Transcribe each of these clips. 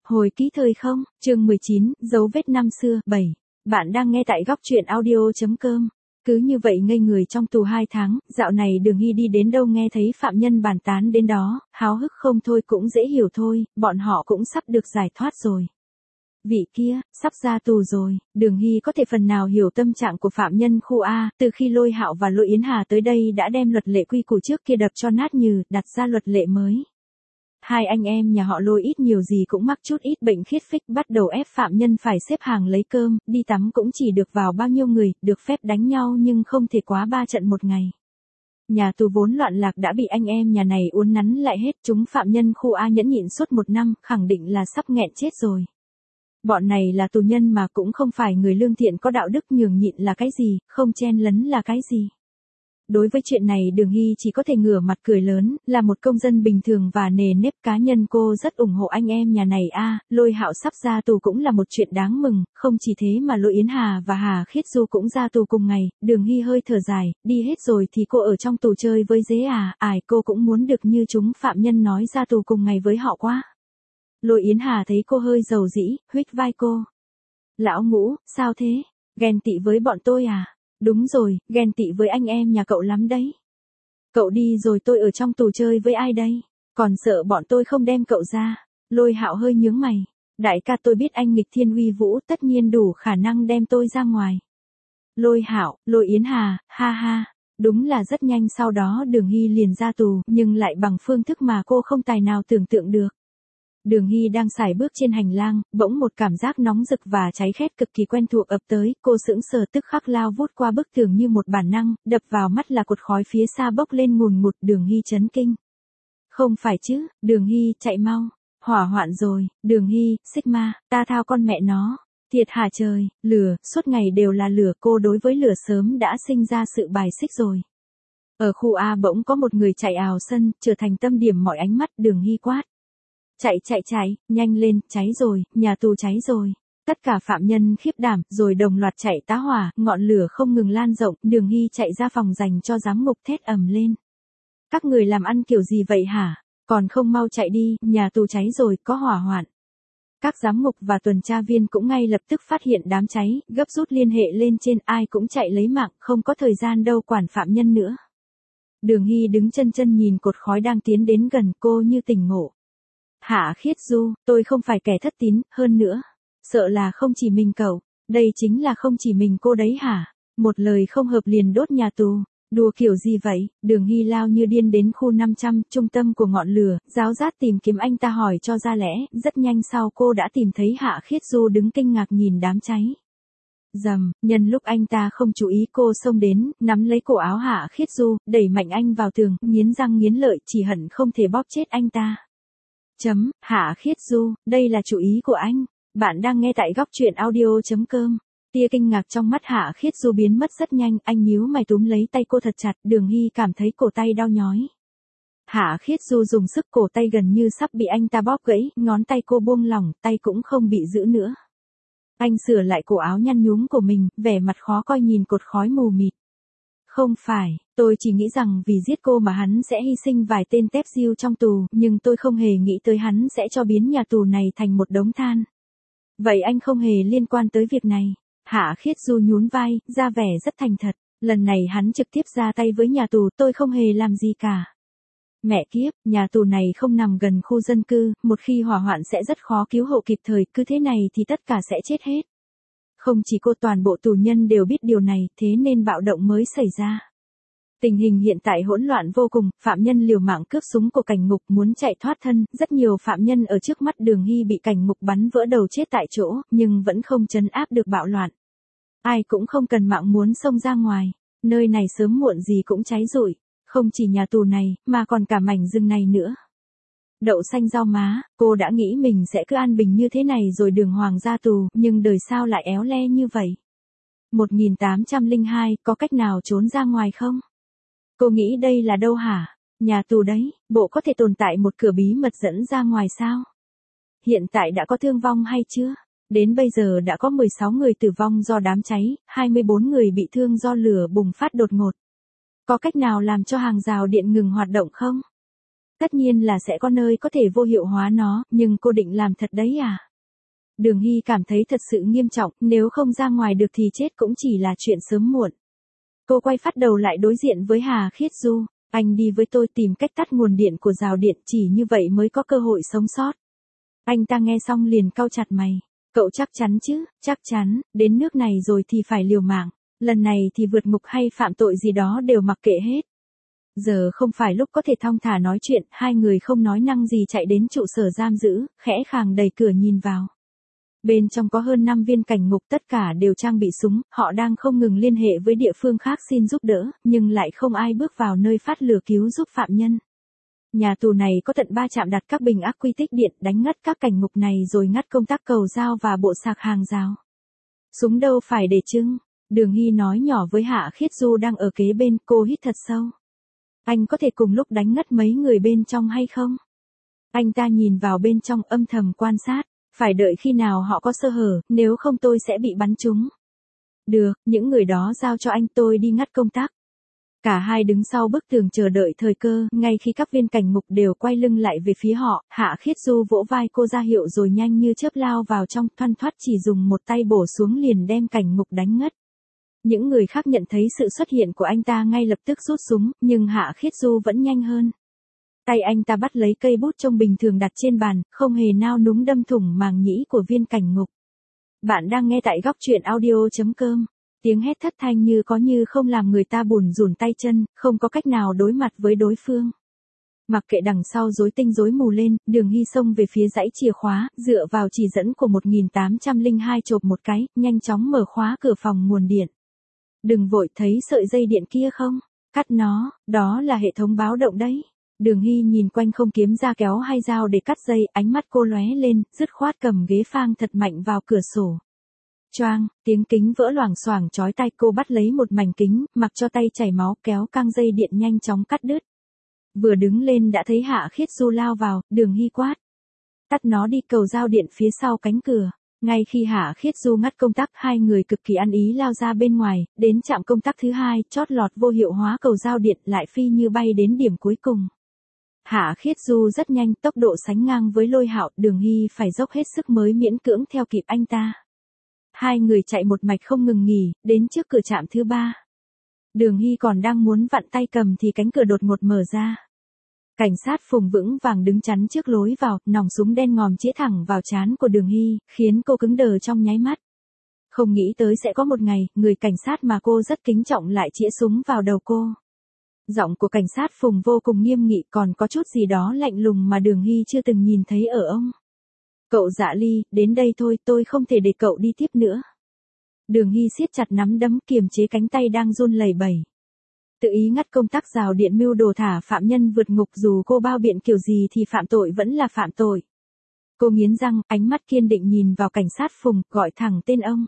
Hồi ký thời không, chương 19, dấu vết năm xưa, 7. Bạn đang nghe tại góc truyện audio.com. Cứ như vậy ngây người trong tù 2 tháng, dạo này Đường Hy đi đến đâu nghe thấy phạm nhân bàn tán đến đó, háo hức không thôi cũng dễ hiểu thôi, bọn họ cũng sắp được giải thoát rồi. Vị kia, sắp ra tù rồi, Đường Hy có thể phần nào hiểu tâm trạng của phạm nhân khu A, từ khi Lôi Hạo và Lôi Yến Hà tới đây đã đem luật lệ quy củ trước kia đập cho nát nhừ, đặt ra luật lệ mới. Hai anh em nhà họ Lôi ít nhiều gì cũng mắc chút ít bệnh khiết phích, bắt đầu ép phạm nhân phải xếp hàng lấy cơm, đi tắm cũng chỉ được vào bao nhiêu người, được phép đánh nhau nhưng không thể quá 3 trận một ngày. Nhà tù vốn loạn lạc đã bị anh em nhà này uốn nắn lại hết, chúng phạm nhân khu A nhẫn nhịn suốt 1 năm, khẳng định là sắp nghẹn chết rồi. Bọn này là tù nhân mà cũng không phải người lương thiện có đạo đức, nhường nhịn là cái gì, không chen lấn là cái gì. Đối với chuyện này Đường Hy chỉ có thể ngửa mặt cười lớn, là một công dân bình thường và nề nếp cá nhân cô rất ủng hộ anh em nhà này a. Lôi Hạo sắp ra tù cũng là một chuyện đáng mừng, không chỉ thế mà Lôi Yến Hà và Hà Khiết Du cũng ra tù cùng ngày. Đường Hy hơi thở dài, đi hết rồi thì cô ở trong tù chơi với dế à, cô cũng muốn được như chúng phạm nhân nói ra tù cùng ngày với họ quá. Lôi Yến Hà thấy cô hơi dầu dĩ, huých vai cô. Lão Ngũ, sao thế? Ghen tị với bọn tôi à? Đúng rồi, ghen tị với anh em nhà cậu lắm đấy. Cậu đi rồi tôi ở trong tù chơi với ai đây? Còn sợ bọn tôi không đem cậu ra. Lôi Hạo hơi nhướng mày. Đại ca, tôi biết anh nghịch thiên uy vũ, tất nhiên đủ khả năng đem tôi ra ngoài. Lôi Hạo, Lôi Yến Hà, ha ha. Đúng là rất nhanh sau đó Đường Hy liền ra tù, nhưng lại bằng phương thức mà cô không tài nào tưởng tượng được. Đường Hy đang sải bước trên hành lang, bỗng một cảm giác nóng rực và cháy khét cực kỳ quen thuộc ập tới, cô sững sờ tức khắc lao vút qua bức tường như một bản năng, đập vào mắt là cột khói phía xa bốc lên ngùn ngụt. Đường Hy chấn kinh. Không phải chứ, Đường Hy, chạy mau, hỏa hoạn rồi. Đường Hy, Sigma, ta thao con mẹ nó. Thiệt hả trời, lửa, suốt ngày đều là lửa, cô đối với lửa sớm đã sinh ra sự bài xích rồi. Ở khu A bỗng có một người chạy ào sân, trở thành tâm điểm mọi ánh mắt. Đường Hy quát. Chạy, nhanh lên, cháy rồi, nhà tù cháy rồi. Tất cả phạm nhân khiếp đảm, rồi đồng loạt chạy tá hỏa, ngọn lửa không ngừng lan rộng. Đường Hy chạy ra phòng dành cho giám ngục thét ầm lên. Các người làm ăn kiểu gì vậy hả? Còn không mau chạy đi, nhà tù cháy rồi, có hỏa hoạn. Các giám ngục và tuần tra viên cũng ngay lập tức phát hiện đám cháy, gấp rút liên hệ lên trên, ai cũng chạy lấy mạng, không có thời gian đâu quản phạm nhân nữa. Đường Hy đứng chân nhìn cột khói đang tiến đến gần, cô như tỉnh ngộ. Hạ Khiết Du, tôi không phải kẻ thất tín, hơn nữa. Sợ là không chỉ mình cậu, đây chính là không chỉ mình cô đấy hả? Một lời không hợp liền đốt nhà tù. Đùa kiểu gì vậy? Đường Hy lao như điên đến khu 500, trung tâm của ngọn lửa, giáo giác tìm kiếm anh ta hỏi cho ra lẽ, rất nhanh sau cô đã tìm thấy Hạ Khiết Du đứng kinh ngạc nhìn đám cháy. Dầm, nhân lúc anh ta không chú ý cô xông đến, nắm lấy cổ áo Hạ Khiết Du, đẩy mạnh anh vào tường, nghiến răng nghiến lợi, chỉ hận không thể bóp chết anh ta. Hạ Khiết Du, đây là chủ ý của anh. Bạn đang nghe tại góc truyện audio.com. Tia kinh ngạc trong mắt Hạ Khiết Du biến mất rất nhanh, anh nhíu mày túm lấy tay cô thật chặt. Đường Hy cảm thấy cổ tay đau nhói. Hạ Khiết Du dùng sức, cổ tay gần như sắp bị anh ta bóp gãy, ngón tay cô buông lỏng, tay cũng không bị giữ nữa. Anh sửa lại cổ áo nhăn nhúm của mình, vẻ mặt khó coi nhìn cột khói mù mịt. Không phải, tôi chỉ nghĩ rằng vì giết cô mà hắn sẽ hy sinh vài tên tép diêu trong tù, nhưng tôi không hề nghĩ tới hắn sẽ cho biến nhà tù này thành một đống than. Vậy anh không hề liên quan tới việc này. Hạ Khiết Du nhún vai, ra vẻ rất thành thật. Lần này hắn trực tiếp ra tay với nhà tù, tôi không hề làm gì cả. Mẹ kiếp, nhà tù này không nằm gần khu dân cư, một khi hỏa hoạn sẽ rất khó cứu hộ kịp thời, cứ thế này thì tất cả sẽ chết hết. Không chỉ cô, toàn bộ tù nhân đều biết điều này, thế nên bạo động mới xảy ra. Tình hình hiện tại hỗn loạn vô cùng, phạm nhân liều mạng cướp súng của cảnh ngục muốn chạy thoát thân, rất nhiều phạm nhân ở trước mắt Đường Hy bị cảnh ngục bắn vỡ đầu chết tại chỗ, nhưng vẫn không trấn áp được bạo loạn. Ai cũng không cần mạng muốn xông ra ngoài, nơi này sớm muộn gì cũng cháy rụi, không chỉ nhà tù này, mà còn cả mảnh rừng này nữa. Đậu xanh rau má, cô đã nghĩ mình sẽ cứ an bình như thế này rồi đường hoàng ra tù, nhưng đời sao lại éo le như vậy? 1802, có cách nào trốn ra ngoài không? Cô nghĩ đây là đâu hả? Nhà tù đấy, bộ có thể tồn tại một cửa bí mật dẫn ra ngoài sao? Hiện tại đã có thương vong hay chưa? Đến bây giờ đã có 16 người tử vong do đám cháy, 24 người bị thương do lửa bùng phát đột ngột. Có cách nào làm cho hàng rào điện ngừng hoạt động không? Tất nhiên là sẽ có nơi có thể vô hiệu hóa nó, nhưng cô định làm thật đấy à? Đường Hy cảm thấy thật sự nghiêm trọng, nếu không ra ngoài được thì chết cũng chỉ là chuyện sớm muộn. Cô quay phát đầu lại đối diện với Hà Khiết Du. Anh đi với tôi tìm cách tắt nguồn điện của rào điện, chỉ như vậy mới có cơ hội sống sót. Anh ta nghe xong liền cau chặt mày. Cậu chắc chắn chứ? Chắc chắn, đến nước này rồi thì phải liều mạng. Lần này thì vượt ngục hay phạm tội gì đó đều mặc kệ hết. Giờ không phải lúc có thể thong thả nói chuyện, hai người không nói năng gì chạy đến trụ sở giam giữ, khẽ khàng đẩy cửa nhìn vào. Bên trong có hơn 5 viên cảnh ngục, tất cả đều trang bị súng, họ đang không ngừng liên hệ với địa phương khác xin giúp đỡ, nhưng lại không ai bước vào nơi phát lửa cứu giúp phạm nhân. Nhà tù này có tận 3 trạm đặt các bình ắc quy tích điện, đánh ngất các cảnh ngục này rồi ngắt công tắc cầu dao và bộ sạc hàng rào. Súng đâu phải để trưng, Đường Hy nói nhỏ với Hạ Khiết Du đang ở kế bên, cô hít thật sâu. Anh có thể cùng lúc đánh ngất mấy người bên trong hay không? Anh ta nhìn vào bên trong âm thầm quan sát, phải đợi khi nào họ có sơ hở, nếu không tôi sẽ bị bắn trúng. Được, những người đó giao cho anh, tôi đi ngắt công tắc. Cả hai đứng sau bức tường chờ đợi thời cơ, ngay khi các viên cảnh ngục đều quay lưng lại về phía họ, Hạ Khiết Du vỗ vai cô ra hiệu rồi nhanh như chớp lao vào trong, thoăn thoắt chỉ dùng một tay bổ xuống liền đem cảnh ngục đánh ngất. Những người khác nhận thấy sự xuất hiện của anh ta ngay lập tức rút súng, nhưng Hạ Khiết Du vẫn nhanh hơn. Tay anh ta bắt lấy cây bút trông bình thường đặt trên bàn, không hề nao núng đâm thủng màng nhĩ của viên cảnh ngục. Bạn đang nghe tại góc truyện audio.com. Tiếng hét thất thanh như có như không làm người ta bủn rủn tay chân, không có cách nào đối mặt với đối phương. Mặc kệ đằng sau rối tinh rối mù lên, Đường Hy xông về phía dãy chìa khóa, dựa vào chỉ dẫn của 1802 chộp một cái, nhanh chóng mở khóa cửa phòng nguồn điện. Đừng vội, thấy sợi dây điện kia không? Cắt nó, đó là hệ thống báo động đấy. Đường Hy nhìn quanh không kiếm ra kéo hay dao để cắt dây, ánh mắt cô lóe lên, dứt khoát cầm ghế phang thật mạnh vào cửa sổ. Choang, tiếng kính vỡ loảng xoảng chói tai, cô bắt lấy một mảnh kính, mặc cho tay chảy máu kéo căng dây điện nhanh chóng cắt đứt. Vừa đứng lên đã thấy Hạ Khiết Du lao vào, Đường Hy quát. Tắt nó đi, cầu giao điện phía sau cánh cửa. Ngay khi Hạ Khiết Du ngắt công tắc, hai người cực kỳ ăn ý lao ra bên ngoài, đến trạm công tắc thứ hai, chót lọt vô hiệu hóa cầu giao điện, lại phi như bay đến điểm cuối cùng. Hạ Khiết Du rất nhanh, tốc độ sánh ngang với Lôi Hạo, Đường Hy phải dốc hết sức mới miễn cưỡng theo kịp anh ta. Hai người chạy một mạch không ngừng nghỉ, đến trước cửa trạm thứ 3. Đường Hy còn đang muốn vặn tay cầm thì cánh cửa đột ngột mở ra. Cảnh sát Phùng vững vàng đứng chắn trước lối vào, nòng súng đen ngòm chĩa thẳng vào trán của Đường Hy, khiến cô cứng đờ trong nháy mắt. Không nghĩ tới sẽ có một ngày, người cảnh sát mà cô rất kính trọng lại chĩa súng vào đầu cô. Giọng của cảnh sát Phùng vô cùng nghiêm nghị, còn có chút gì đó lạnh lùng mà Đường Hy chưa từng nhìn thấy ở ông. Cậu Dạ Ly, đến đây thôi, tôi không thể để cậu đi tiếp nữa. Đường Hy siết chặt nắm đấm kiềm chế cánh tay đang run lẩy bẩy. Tự ý ngắt công tắc rào điện mưu đồ thả phạm nhân vượt ngục, dù cô bao biện kiểu gì thì phạm tội vẫn là phạm tội. Cô nghiến răng, ánh mắt kiên định nhìn vào cảnh sát Phùng, gọi thẳng tên ông.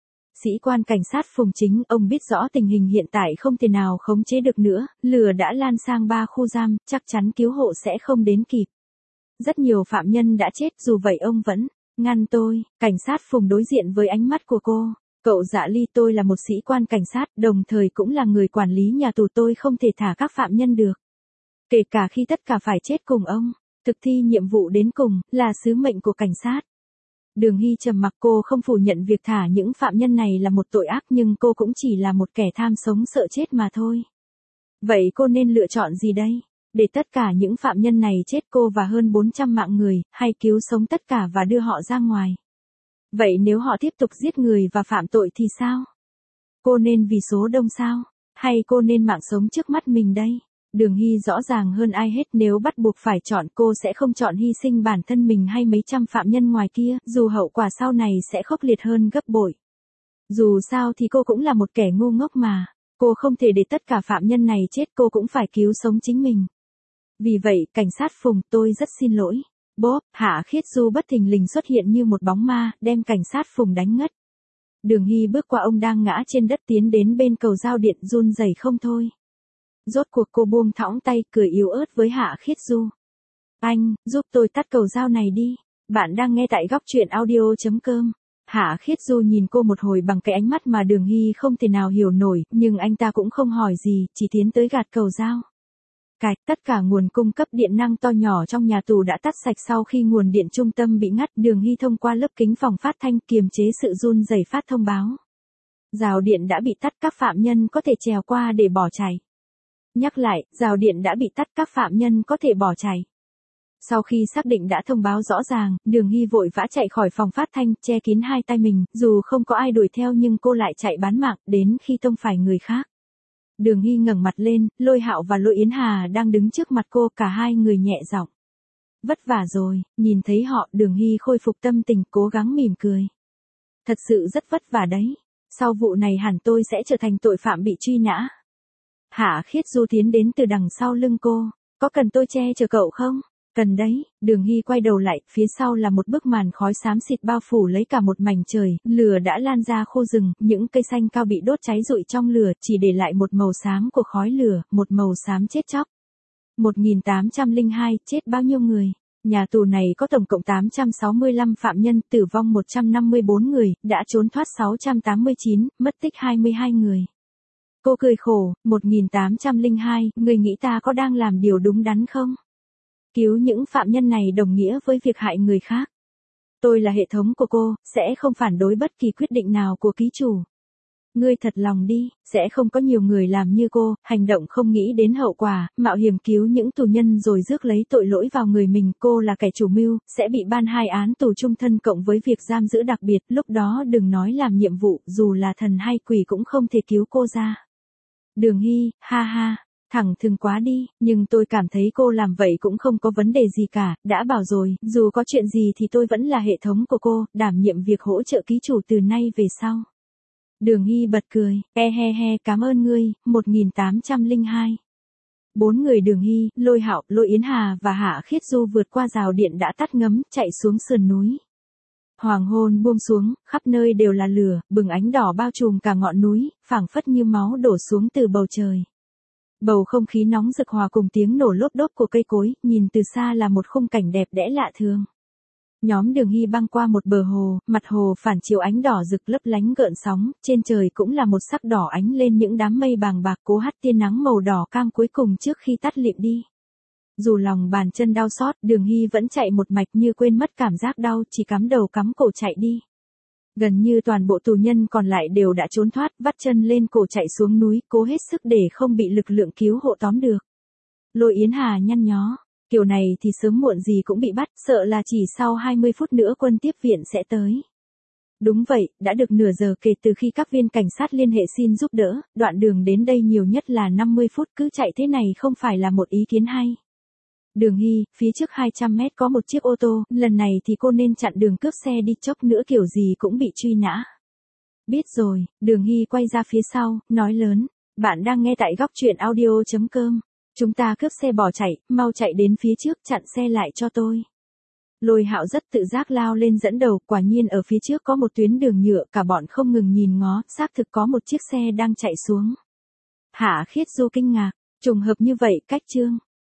Sĩ quan cảnh sát Phùng Chính, ông biết rõ tình hình hiện tại không thể nào khống chế được nữa, lửa đã lan sang 3 khu giam, chắc chắn cứu hộ sẽ không đến kịp. Rất nhiều phạm nhân đã chết, dù vậy ông vẫn ngăn tôi. Cảnh sát Phùng đối diện với ánh mắt của cô. Cậu Dạ Ly, tôi là một sĩ quan cảnh sát, đồng thời cũng là người quản lý nhà tù, tôi không thể thả các phạm nhân được. Kể cả khi tất cả phải chết cùng ông. Thực thi nhiệm vụ đến cùng, là sứ mệnh của cảnh sát. Đường Hy trầm mặc, cô không phủ nhận việc thả những phạm nhân này là một tội ác, nhưng cô cũng chỉ là một kẻ tham sống sợ chết mà thôi. Vậy cô nên lựa chọn gì đây? Để tất cả những phạm nhân này chết, cô và hơn 400 mạng người, hay cứu sống tất cả và đưa họ ra ngoài? Vậy nếu họ tiếp tục giết người và phạm tội thì sao? Cô nên vì số đông sao? Hay cô nên mạng sống trước mắt mình đây? Đường Hy rõ ràng hơn ai hết, nếu bắt buộc phải chọn, cô sẽ không chọn hy sinh bản thân mình hay mấy trăm phạm nhân ngoài kia, dù hậu quả sau này sẽ khốc liệt hơn gấp bội. Dù sao thì cô cũng là một kẻ ngu ngốc mà. Cô không thể để tất cả phạm nhân này chết, cô cũng phải cứu sống chính mình. Vì vậy, cảnh sát Phùng, tôi rất xin lỗi. Bốp, Hạ Khiết Du bất thình lình xuất hiện như một bóng ma, đem cảnh sát Phùng đánh ngất. Đường Hy bước qua ông đang ngã trên đất, tiến đến bên cầu giao điện, run rẩy không thôi. Rốt cuộc cô buông thõng tay, cười yếu ớt với Hạ Khiết Du. Anh, giúp tôi tắt cầu giao này đi. Bạn đang nghe tại góc truyện audio.com. Hạ Khiết Du nhìn cô một hồi bằng cái ánh mắt mà Đường Hy không thể nào hiểu nổi, nhưng anh ta cũng không hỏi gì, chỉ tiến tới gạt cầu giao. Cạch, tất cả nguồn cung cấp điện năng to nhỏ trong nhà tù đã tắt sạch sau khi nguồn điện trung tâm bị ngắt. Đường Hy thông qua lớp kính phòng phát thanh kiềm chế sự run rẩy phát thông báo. Rào điện đã bị tắt, các phạm nhân có thể trèo qua để bỏ chạy. Nhắc lại, rào điện đã bị tắt, các phạm nhân có thể bỏ chạy. Sau khi xác định đã thông báo rõ ràng, Đường Hy vội vã chạy khỏi phòng phát thanh, che kín hai tay mình, dù không có ai đuổi theo nhưng cô lại chạy bán mạng, đến khi tông phải người khác. Đường Hy ngẩng mặt lên, Lôi Hạo và Lôi Yến Hà đang đứng trước mặt cô, cả hai người nhẹ giọng. Vất vả rồi, nhìn thấy họ, Đường Hy khôi phục tâm tình, cố gắng mỉm cười. Thật sự rất vất vả đấy, sau vụ này hẳn tôi sẽ trở thành tội phạm bị truy nã. Hạ Khiết Du tiến đến từ đằng sau lưng cô, có cần tôi che chở cậu không? Cần đấy. Đường Hy quay đầu lại, phía sau là một bức màn khói xám xịt bao phủ lấy cả một mảnh trời, lửa đã lan ra khô rừng, những cây xanh cao bị đốt cháy rụi trong lửa, chỉ để lại một màu xám của khói lửa, một màu xám chết chóc. 1802, chết bao nhiêu người? Nhà tù này có tổng cộng 865 phạm nhân, tử vong 154 người, đã trốn thoát 689, mất tích 22 người. Cô cười khổ, 1802, người nghĩ ta có đang làm điều đúng đắn không? Cứu những phạm nhân này đồng nghĩa với việc hại người khác. Tôi là hệ thống của cô, sẽ không phản đối bất kỳ quyết định nào của ký chủ. Ngươi thật lòng đi, sẽ không có nhiều người làm như cô, hành động không nghĩ đến hậu quả, mạo hiểm cứu những tù nhân rồi rước lấy tội lỗi vào người mình. Cô là kẻ chủ mưu, sẽ bị ban 2 án tù trung thân cộng với việc giam giữ đặc biệt, lúc đó đừng nói làm nhiệm vụ, dù là thần hay quỷ cũng không thể cứu cô ra. Đường Hy, ha ha. Thẳng thừng quá đi, nhưng tôi cảm thấy cô làm vậy cũng không có vấn đề gì cả, đã bảo rồi, dù có chuyện gì thì tôi vẫn là hệ thống của cô, đảm nhiệm việc hỗ trợ ký chủ từ nay về sau. Đường Hy bật cười, he, cảm ơn ngươi, 1802. 4 người Đường Hy, Lôi Hạo, Lôi Yến Hà và Hạ Khiết Du vượt qua rào điện đã tắt ngấm, chạy xuống sườn núi. Hoàng hôn buông xuống, khắp nơi đều là lửa, bừng ánh đỏ bao trùm cả ngọn núi, phảng phất như máu đổ xuống từ bầu trời. Bầu không khí nóng rực hòa cùng tiếng nổ lốp đốp của cây cối, nhìn từ xa là một khung cảnh đẹp đẽ lạ thường. Nhóm Đường Hy băng qua một bờ hồ, mặt hồ phản chiếu ánh đỏ rực lấp lánh gợn sóng, trên trời cũng là một sắc đỏ ánh lên những đám mây bàng bạc cố hắt tia nắng màu đỏ cam cuối cùng trước khi tắt lịm đi. Dù lòng bàn chân đau xót, Đường Hy vẫn chạy một mạch như quên mất cảm giác đau, chỉ cắm đầu cắm cổ chạy đi. Gần như toàn bộ tù nhân còn lại đều đã trốn thoát, vắt chân lên cổ chạy xuống núi, cố hết sức để không bị lực lượng cứu hộ tóm được. Lôi Yến Hà nhăn nhó, kiểu này thì sớm muộn gì cũng bị bắt, sợ là chỉ sau 20 phút nữa quân tiếp viện sẽ tới. Đúng vậy, đã được nửa giờ kể từ khi các viên cảnh sát liên hệ xin giúp đỡ, đoạn đường đến đây nhiều nhất là 50 phút, cứ chạy thế này không phải là một ý kiến hay. Đường Hy, phía trước 200 mét có một chiếc ô tô, lần này thì cô nên chặn đường cướp xe đi, chốc nữa kiểu gì cũng bị truy nã. Biết rồi, Đường Hy quay ra phía sau, nói lớn, bạn đang nghe tại góc truyện audio.com. Chúng ta cướp xe bỏ chạy, mau chạy đến phía trước chặn xe lại cho tôi. Lôi Hạo rất tự giác lao lên dẫn đầu, quả nhiên ở phía trước có một tuyến đường nhựa, cả bọn không ngừng nhìn ngó, xác thực có một chiếc xe đang chạy xuống. Hạ Khiết Du kinh ngạc, trùng hợp như vậy, cách chương.